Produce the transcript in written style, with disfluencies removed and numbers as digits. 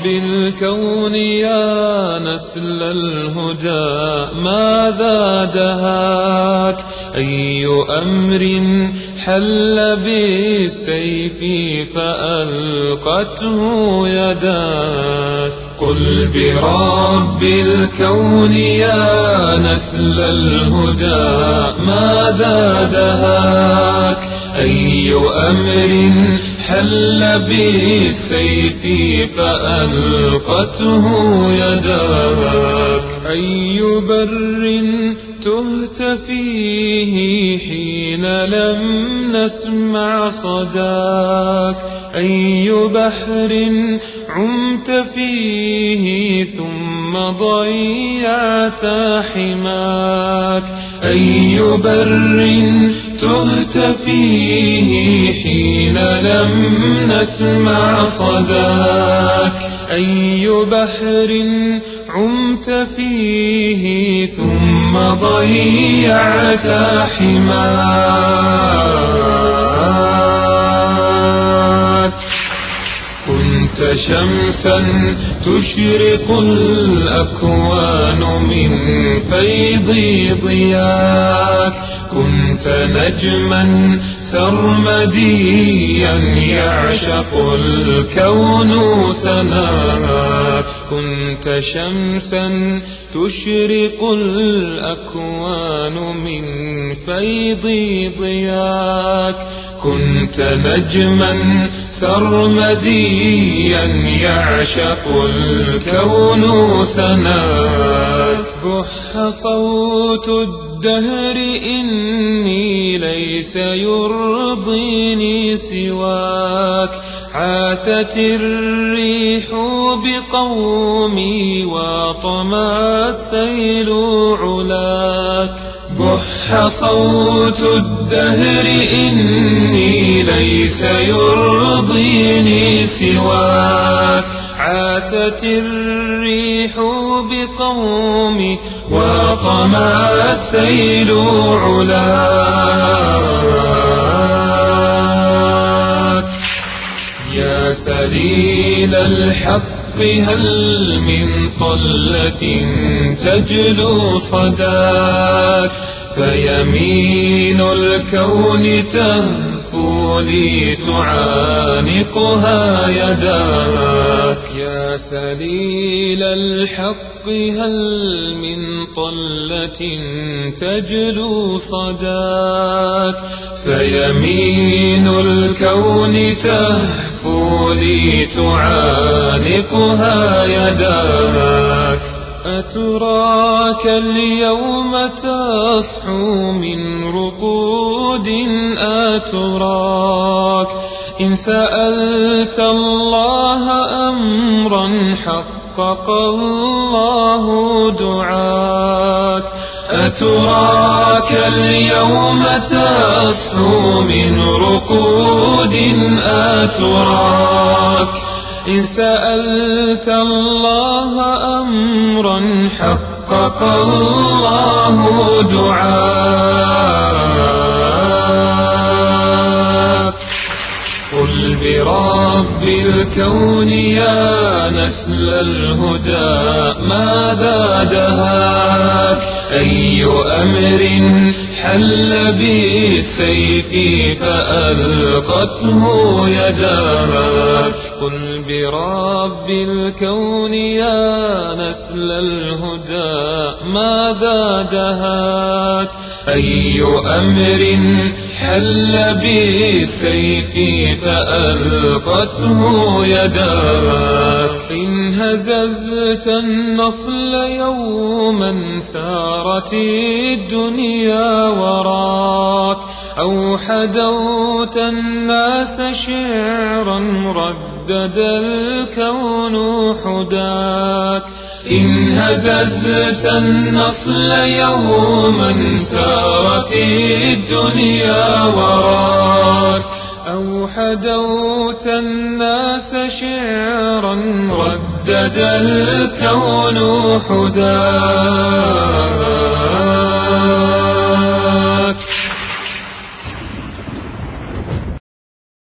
برب الكون يا نسل الهدى ماذا دهاك؟ أي أمر حل بالسيف فألقته يداك؟ قل برب الكون يا نسل الهدى ماذا دهاك؟ أي أمر حل بالسيف فألقته يداك؟ أي بر تهت فيه حين لم نسمع صداك؟ أي بحر عمت فيه ثم ضيعت حماك؟ أي بر تهت فيه حين لم نسمع صداك؟ أي بحر عمت فيه ثم ضيعت حماك؟ كنت شمسا تشرق الأكوان من فيض ضياك، كنت نجما سرمديا يعشق الكون سناك، كنت شمسا تشرق الأكوان من فيض ضياك، كنت نجما سرمديا يعشق الكون سناك. بح صوت الدهر إني ليس يرضيني سواك، عاثت الريح بقومي وطمى السيل علاك. بح صوت الدهر إني ليس يرضيني سواك، عاثت الريح بقومي وطمى السيل علاك. يا سليل الحق هل من طلة تجلو صداك؟ فيمين الكون تهفو لي تعانقها يداك. يا سليل الحق هل من طلة تجلو صداك؟ فيمين الكون تهفو لي تعانقها يداك. أتراك اليوم تصحو من رقود؟ أتراك إن سألت الله أمرا حقق الله دعاك. أتراك اليوم تصحو من رقود؟ أتراك إن سألت الله أمرا حقق الله دعاك. قل برب الكون يا نسل الهدى ماذا دهاك؟ أي أمر حل بالسيف فألقته يداك؟ قل برب الكون يا نسل الهدى ماذا دهاك؟ أي أمر حل بالسيف فألقته يداك؟ إن هززت النصل يوما سارت الدنيا وراك، أو حدوت الناس شعرا ردد الكون حداك. إن هززت النصل يوما سارت الدنيا وراك، أو حدوت الناس شعرا ردد الكون حداك.